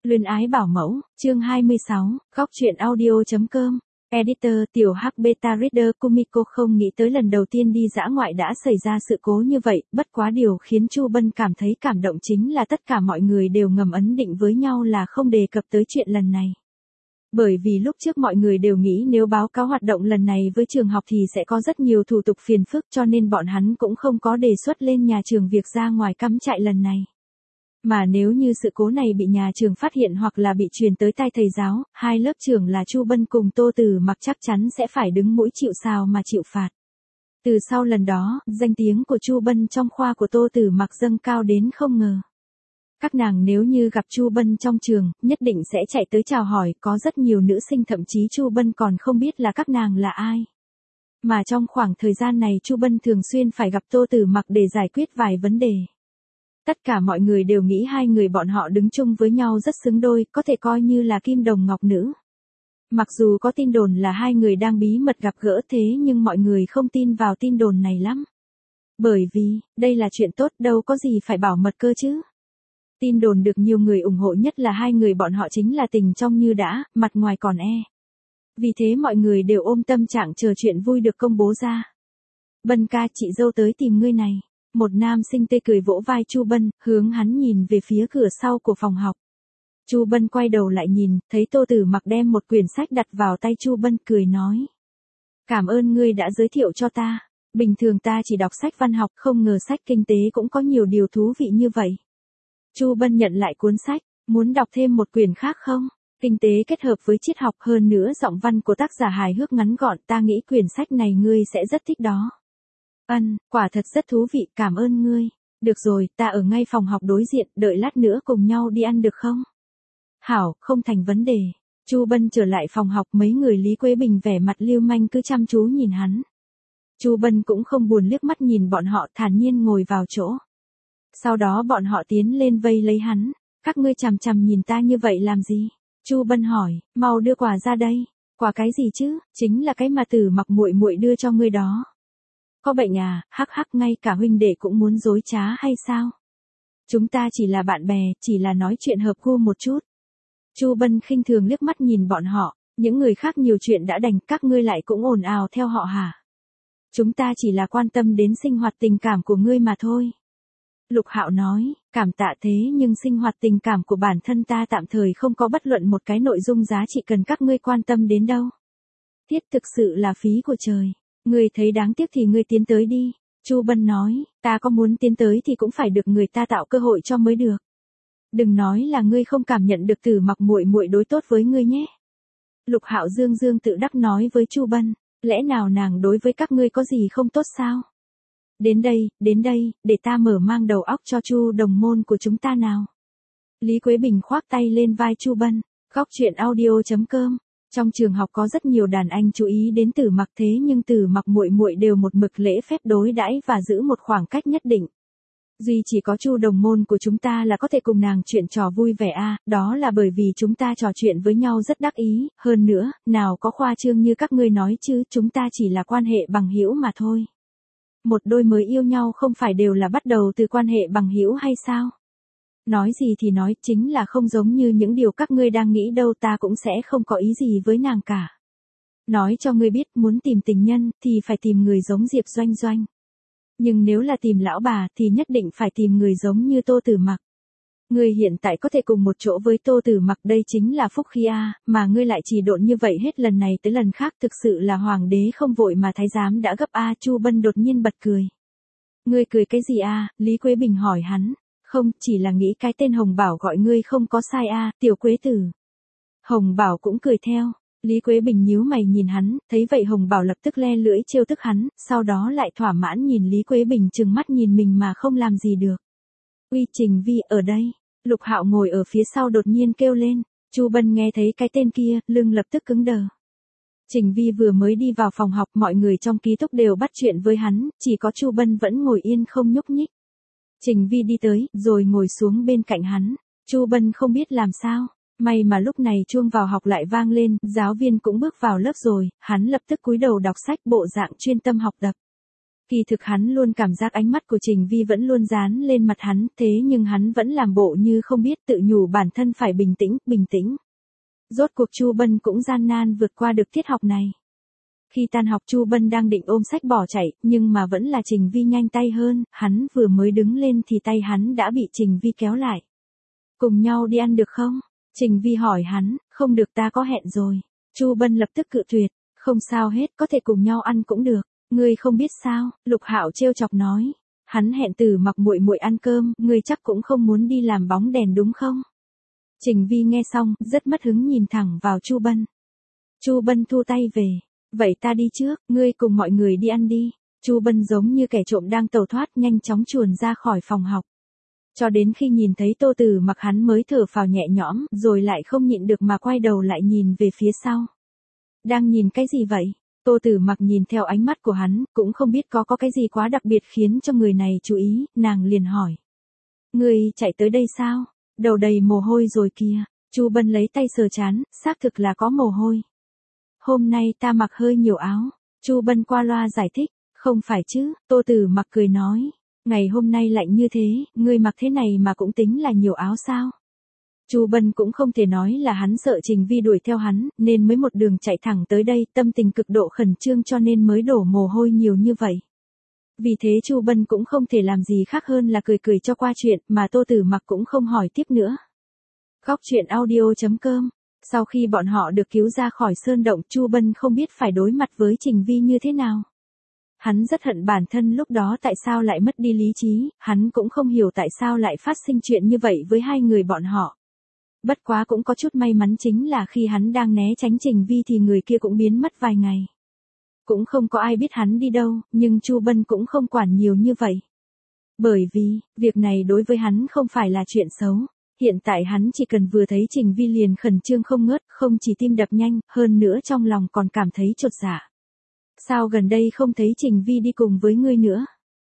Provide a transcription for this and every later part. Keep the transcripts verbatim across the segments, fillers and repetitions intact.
Luyến ái bảo mẫu, chương hai mươi sáu, góc truyện audio.com. Editor tiểu hắc beta reader Kumiko không nghĩ tới lần đầu tiên đi dã ngoại đã xảy ra sự cố như vậy, bất quá điều khiến Chu Bân cảm thấy cảm động chính là tất cả mọi người đều ngầm ấn định với nhau là không đề cập tới chuyện lần này. Bởi vì lúc trước mọi người đều nghĩ nếu báo cáo hoạt động lần này với trường học thì sẽ có rất nhiều thủ tục phiền phức cho nên bọn hắn cũng không có đề xuất lên nhà trường việc ra ngoài cắm trại lần này. Mà nếu như sự cố này bị nhà trường phát hiện hoặc là bị truyền tới tai thầy giáo, hai lớp trưởng là Chu Bân cùng Tô Tử Mặc chắc chắn sẽ phải đứng mũi chịu sào mà chịu phạt. Từ sau lần đó, danh tiếng của Chu Bân trong khoa của Tô Tử Mặc dâng cao đến không ngờ. Các nàng nếu như gặp Chu Bân trong trường, nhất định sẽ chạy tới chào hỏi, có rất nhiều nữ sinh thậm chí Chu Bân còn không biết là các nàng là ai. Mà trong khoảng thời gian này Chu Bân thường xuyên phải gặp Tô Tử Mặc để giải quyết vài vấn đề. Tất cả mọi người đều nghĩ hai người bọn họ đứng chung với nhau rất xứng đôi, có thể coi như là kim đồng ngọc nữ. Mặc dù có tin đồn là hai người đang bí mật gặp gỡ thế nhưng mọi người không tin vào tin đồn này lắm. Bởi vì, đây là chuyện tốt đâu có gì phải bảo mật cơ chứ. Tin đồn được nhiều người ủng hộ nhất là hai người bọn họ chính là tình trong như đã, mặt ngoài còn e. Vì thế mọi người đều ôm tâm trạng chờ chuyện vui được công bố ra. Bân ca, chị dâu tới tìm ngươi này. Một nam sinh tươi cười vỗ vai Chu Bân, hướng hắn nhìn về phía cửa sau của phòng học. Chu Bân quay đầu lại nhìn, thấy Tô Tử Mặc đem một quyển sách đặt vào tay Chu Bân, cười nói. Cảm ơn ngươi đã giới thiệu cho ta. Bình thường ta chỉ đọc sách văn học, không ngờ sách kinh tế cũng có nhiều điều thú vị như vậy. Chu Bân nhận lại cuốn sách, muốn đọc thêm một quyển khác không? Kinh tế kết hợp với triết học, hơn nữa giọng văn của tác giả hài hước ngắn gọn, ta nghĩ quyển sách này ngươi sẽ rất thích đó. Ân, quả thật rất thú vị, cảm ơn ngươi. Được rồi, ta ở ngay phòng học đối diện, đợi lát nữa cùng nhau đi ăn được không? Hảo, không thành vấn đề. Chu Bân trở lại phòng học, mấy người Lý Quế Bình vẻ mặt lưu manh cứ chăm chú nhìn hắn. Chu Bân cũng không buồn liếc mắt nhìn bọn họ, thản nhiên ngồi vào chỗ. Sau đó bọn họ tiến lên vây lấy hắn. Các ngươi chằm chằm nhìn ta như vậy làm gì? Chu Bân hỏi, mau đưa quà ra đây. Quà cái gì chứ? Chính là cái mà Tử Mặc muội muội đưa cho ngươi đó. Có bệnh à, hắc hắc, ngay cả huynh đệ cũng muốn dối trá hay sao? Chúng ta chỉ là bạn bè, chỉ là nói chuyện hợp gu một chút. Chu Bân khinh thường liếc mắt nhìn bọn họ, những người khác nhiều chuyện đã đành, các ngươi lại cũng ồn ào theo họ hả? Chúng ta chỉ là quan tâm đến sinh hoạt tình cảm của ngươi mà thôi. Lục Hạo nói, cảm tạ thế nhưng sinh hoạt tình cảm của bản thân ta tạm thời không có bất luận một cái nội dung giá trị cần các ngươi quan tâm đến đâu. Thiết thực sự là phí của trời. Ngươi thấy đáng tiếc thì ngươi tiến tới đi. Chu Bân nói, ta có muốn tiến tới thì cũng phải được người ta tạo cơ hội cho mới được. Đừng nói là ngươi không cảm nhận được Tử Mặc muội muội đối tốt với ngươi nhé. Lục Hạo dương dương tự đắc nói với Chu Bân, lẽ nào nàng đối với các ngươi có gì không tốt sao? Đến đây, đến đây, để ta mở mang đầu óc cho Chu đồng môn của chúng ta nào. Lý Quế Bình khoác tay lên vai Chu Bân, góc truyện audio.com. Trong trường học có rất nhiều đàn anh chú ý đến Tử Mặc, thế nhưng Tử Mặc muội muội đều một mực lễ phép đối đãi và giữ một khoảng cách nhất định. Duy chỉ có Chu đồng môn của chúng ta là có thể cùng nàng chuyện trò vui vẻ a, à, đó là bởi vì chúng ta trò chuyện với nhau rất đắc ý, hơn nữa, nào có khoa trương như các ngươi nói chứ, chúng ta chỉ là quan hệ bằng hữu mà thôi. Một đôi mới yêu nhau không phải đều là bắt đầu từ quan hệ bằng hữu hay sao? Nói gì thì nói, chính là không giống như những điều các ngươi đang nghĩ đâu, ta cũng sẽ không có ý gì với nàng cả. Nói cho ngươi biết, muốn tìm tình nhân, thì phải tìm người giống Diệp Doanh Doanh. Nhưng nếu là tìm lão bà, thì nhất định phải tìm người giống như Tô Tử Mặc. Ngươi hiện tại có thể cùng một chỗ với Tô Tử Mặc, đây chính là phúc khí a, mà ngươi lại chỉ độn như vậy hết lần này tới lần khác, thực sự là hoàng đế không vội mà thái giám đã gấp a. Chu Bân đột nhiên bật cười. Ngươi cười cái gì a? Lý Quế Bình hỏi hắn. Không, chỉ là nghĩ cái tên Hồng Bảo gọi ngươi không có sai a, tiểu Quế tử. Hồng Bảo cũng cười theo. Lý Quế Bình nhíu mày nhìn hắn, thấy vậy Hồng Bảo lập tức le lưỡi trêu tức hắn, sau đó lại thỏa mãn nhìn Lý Quế Bình trừng mắt nhìn mình mà không làm gì được. Uy, Trình Vi ở đây. Lục Hạo ngồi ở phía sau đột nhiên kêu lên. Chu Bân nghe thấy cái tên kia, lưng lập tức cứng đờ. Trình Vi vừa mới đi vào phòng học, mọi người trong ký túc đều bắt chuyện với hắn, chỉ có Chu Bân vẫn ngồi yên không nhúc nhích. Trình Vi đi tới, rồi ngồi xuống bên cạnh hắn. Chu Bân không biết làm sao. May mà lúc này chuông vào học lại vang lên, giáo viên cũng bước vào lớp rồi, hắn lập tức cúi đầu đọc sách, bộ dạng chuyên tâm học tập. Kỳ thực hắn luôn cảm giác ánh mắt của Trình Vi vẫn luôn dán lên mặt hắn, thế nhưng hắn vẫn làm bộ như không biết, tự nhủ bản thân phải bình tĩnh, bình tĩnh. Rốt cuộc Chu Bân cũng gian nan vượt qua được tiết học này. Khi tan học Chu Bân đang định ôm sách bỏ chạy, nhưng mà vẫn là Trình Vi nhanh tay hơn, hắn vừa mới đứng lên thì tay hắn đã bị Trình Vi kéo lại. Cùng nhau đi ăn được không? Trình Vi hỏi hắn, không được, ta có hẹn rồi. Chu Bân lập tức cự tuyệt, không sao hết, có thể cùng nhau ăn cũng được. Ngươi không biết sao? Lục Hạo trêu chọc nói. Hắn hẹn Tử Mặc muội muội ăn cơm, ngươi chắc cũng không muốn đi làm bóng đèn đúng không? Trình Vi nghe xong, rất mất hứng nhìn thẳng vào Chu Bân. Chu Bân thu tay về. Vậy ta đi trước, ngươi cùng mọi người đi ăn đi. Chu Bân giống như kẻ trộm đang tẩu thoát, nhanh chóng chuồn ra khỏi phòng học. Cho đến khi nhìn thấy Tô Tử Mặc hắn mới thở phào nhẹ nhõm, rồi lại không nhịn được mà quay đầu lại nhìn về phía sau. Đang nhìn cái gì vậy? Tô Tử Mặc nhìn theo ánh mắt của hắn, cũng không biết có có cái gì quá đặc biệt khiến cho người này chú ý, nàng liền hỏi. Ngươi chạy tới đây sao? Đầu đầy mồ hôi rồi kìa. Chu Bân lấy tay sờ trán, xác thực là có mồ hôi. Hôm nay ta mặc hơi nhiều áo. Chu Bân qua loa giải thích. Không phải chứ, Tô Tử Mặc cười nói. Ngày hôm nay lạnh như thế, ngươi mặc thế này mà cũng tính là nhiều áo sao? Chu Bân cũng không thể nói là hắn sợ Trình Vi đuổi theo hắn, nên mới một đường chạy thẳng tới đây, tâm tình cực độ khẩn trương cho nên mới đổ mồ hôi nhiều như vậy. Vì thế Chu Bân cũng không thể làm gì khác hơn là cười cười cho qua chuyện, mà Tô Tử Mặc cũng không hỏi tiếp nữa. Góc truyện audio chấm com. Sau khi bọn họ được cứu ra khỏi sơn động, Chu Bân không biết phải đối mặt với Trình Vi như thế nào. Hắn rất hận bản thân lúc đó tại sao lại mất đi lý trí, hắn cũng không hiểu tại sao lại phát sinh chuyện như vậy với hai người bọn họ. Bất quá cũng có chút may mắn chính là khi hắn đang né tránh Trình Vi thì người kia cũng biến mất vài ngày. Cũng không có ai biết hắn đi đâu, nhưng Chu Bân cũng không quản nhiều như vậy. Bởi vì, việc này đối với hắn không phải là chuyện xấu. Hiện tại hắn chỉ cần vừa thấy Trình Vi liền khẩn trương không ngớt, không chỉ tim đập nhanh, hơn nữa trong lòng còn cảm thấy chột dạ. Sao gần đây không thấy Trình Vi đi cùng với ngươi nữa?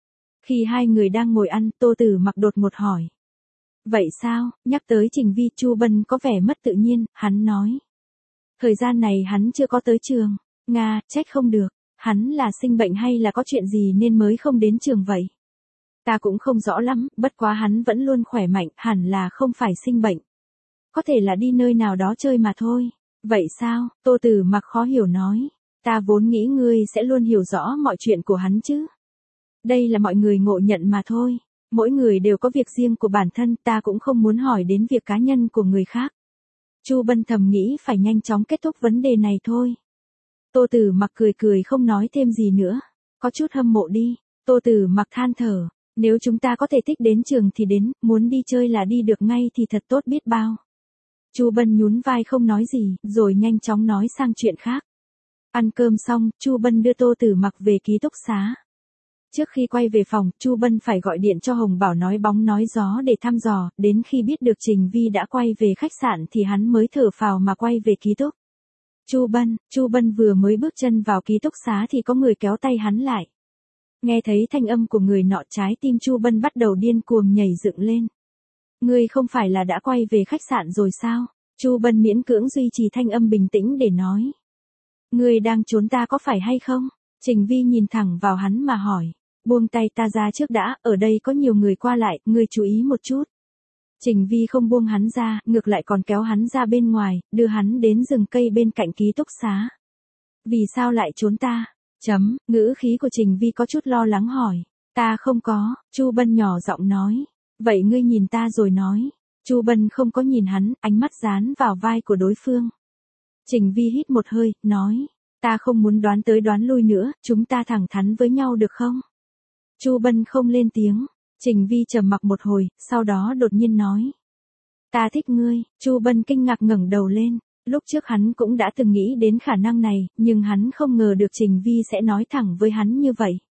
Khi hai người đang ngồi ăn, Tô Tử Mặc đột ngột hỏi. Vậy sao? Nhắc tới Trình Vi, Chu Bân có vẻ mất tự nhiên, hắn nói. Thời gian này hắn chưa có tới trường. Nga, trách không được. Hắn là sinh bệnh hay là có chuyện gì nên mới không đến trường vậy? Ta cũng không rõ lắm, bất quá hắn vẫn luôn khỏe mạnh, hẳn là không phải sinh bệnh. Có thể là đi nơi nào đó chơi mà thôi. Vậy sao? Tô Tử Mặc khó hiểu nói. Ta vốn nghĩ ngươi sẽ luôn hiểu rõ mọi chuyện của hắn chứ. Đây là mọi người ngộ nhận mà thôi. Mỗi người đều có việc riêng của bản thân, ta cũng không muốn hỏi đến việc cá nhân của người khác. Chu Bân thầm nghĩ phải nhanh chóng kết thúc vấn đề này thôi. Tô Tử Mặc cười cười không nói thêm gì nữa. Có chút hâm mộ đi. Tô Tử Mặc than thở. Nếu chúng ta có thể thích đến trường thì đến, muốn đi chơi là đi được ngay thì thật tốt biết bao. Chu Bân nhún vai không nói gì, rồi nhanh chóng nói sang chuyện khác. Ăn cơm xong, Chu Bân đưa Tô Tử Mặc về ký túc xá. Trước khi quay về phòng, Chu Bân phải gọi điện cho Hồng Bảo nói bóng nói gió để thăm dò, đến khi biết được Trình Vi đã quay về khách sạn thì hắn mới thở phào mà quay về ký túc. Chu Bân, Chu Bân vừa mới bước chân vào ký túc xá thì có người kéo tay hắn lại. Nghe thấy thanh âm của người nọ, trái tim Chu Bân bắt đầu điên cuồng nhảy dựng lên. Ngươi không phải là đã quay về khách sạn rồi sao? Chu Bân miễn cưỡng duy trì thanh âm bình tĩnh để nói. Ngươi đang trốn ta có phải hay không? Trình Vi nhìn thẳng vào hắn mà hỏi. Buông tay ta ra trước đã, ở đây có nhiều người qua lại, ngươi chú ý một chút. Trình Vi không buông hắn ra, ngược lại còn kéo hắn ra bên ngoài, đưa hắn đến rừng cây bên cạnh ký túc xá. Vì sao lại trốn ta? Chấm, ngữ khí của Trình Vi có chút lo lắng hỏi. Ta không có, Chu Bân nhỏ giọng nói. Vậy ngươi nhìn ta rồi nói. Chu Bân không có nhìn hắn, ánh mắt dán vào vai của đối phương. Trình Vi hít một hơi, nói. Ta không muốn đoán tới đoán lui nữa, chúng ta thẳng thắn với nhau được không? Chu Bân không lên tiếng. Trình Vi trầm mặc một hồi, sau đó đột nhiên nói. Ta thích ngươi. Chu Bân kinh ngạc ngẩng đầu lên. Lúc trước hắn cũng đã từng nghĩ đến khả năng này, nhưng hắn không ngờ được Trình Vi sẽ nói thẳng với hắn như vậy.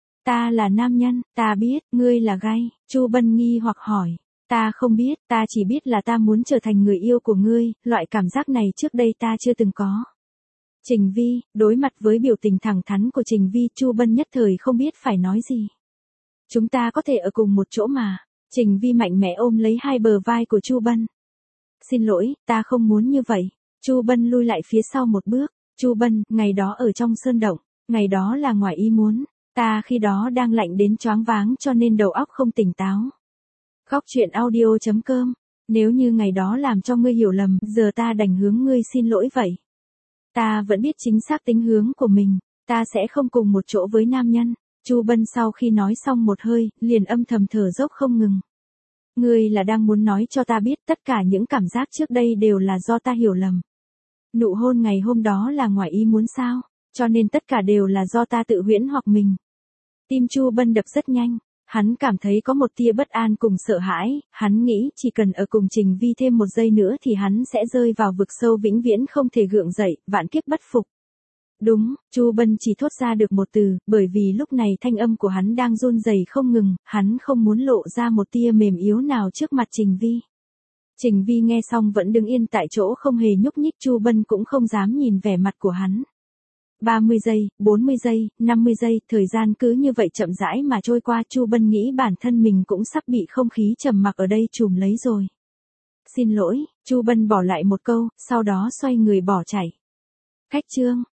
Ta là nam nhân, ta biết, ngươi là gay. Chu Bân nghi hoặc hỏi. Ta không biết, ta chỉ biết là ta muốn trở thành người yêu của ngươi, loại cảm giác này trước đây ta chưa từng có. Trình Vi, đối mặt với biểu tình thẳng thắn của Trình Vi, Chu Bân nhất thời không biết phải nói gì. Chúng ta có thể ở cùng một chỗ mà. Trình Vi mạnh mẽ ôm lấy hai bờ vai của Chu Bân. Xin lỗi, ta không muốn như vậy. Chu Bân lui lại phía sau một bước. Chu Bân, ngày đó ở trong sơn động, ngày đó là ngoài ý muốn. Ta khi đó đang lạnh đến choáng váng cho nên đầu óc không tỉnh táo. Góc truyện audio chấm com. Nếu như ngày đó làm cho ngươi hiểu lầm, giờ ta đành hướng ngươi xin lỗi vậy. Ta vẫn biết chính xác tính hướng của mình, ta sẽ không cùng một chỗ với nam nhân. Chu Bân sau khi nói xong một hơi, liền âm thầm thở dốc không ngừng. Ngươi là đang muốn nói cho ta biết tất cả những cảm giác trước đây đều là do ta hiểu lầm. Nụ hôn ngày hôm đó là ngoài ý muốn sao, cho nên tất cả đều là do ta tự huyễn hoặc mình. Tim Chu Bân đập rất nhanh, hắn cảm thấy có một tia bất an cùng sợ hãi, hắn nghĩ chỉ cần ở cùng Trình Vi thêm một giây nữa thì hắn sẽ rơi vào vực sâu vĩnh viễn không thể gượng dậy, vạn kiếp bất phục. Đúng, Chu Bân chỉ thốt ra được một từ, bởi vì lúc này thanh âm của hắn đang run rẩy không ngừng, hắn không muốn lộ ra một tia mềm yếu nào trước mặt Trình Vi. Trình Vi nghe xong vẫn đứng yên tại chỗ không hề nhúc nhích, Chu Bân cũng không dám nhìn vẻ mặt của hắn. ba mươi giây, bốn mươi giây, năm mươi giây, thời gian cứ như vậy chậm rãi mà trôi qua, Chu Bân nghĩ bản thân mình cũng sắp bị không khí trầm mặc ở đây trùm lấy rồi. Xin lỗi, Chu Bân bỏ lại một câu, sau đó xoay người bỏ chạy. Cách chương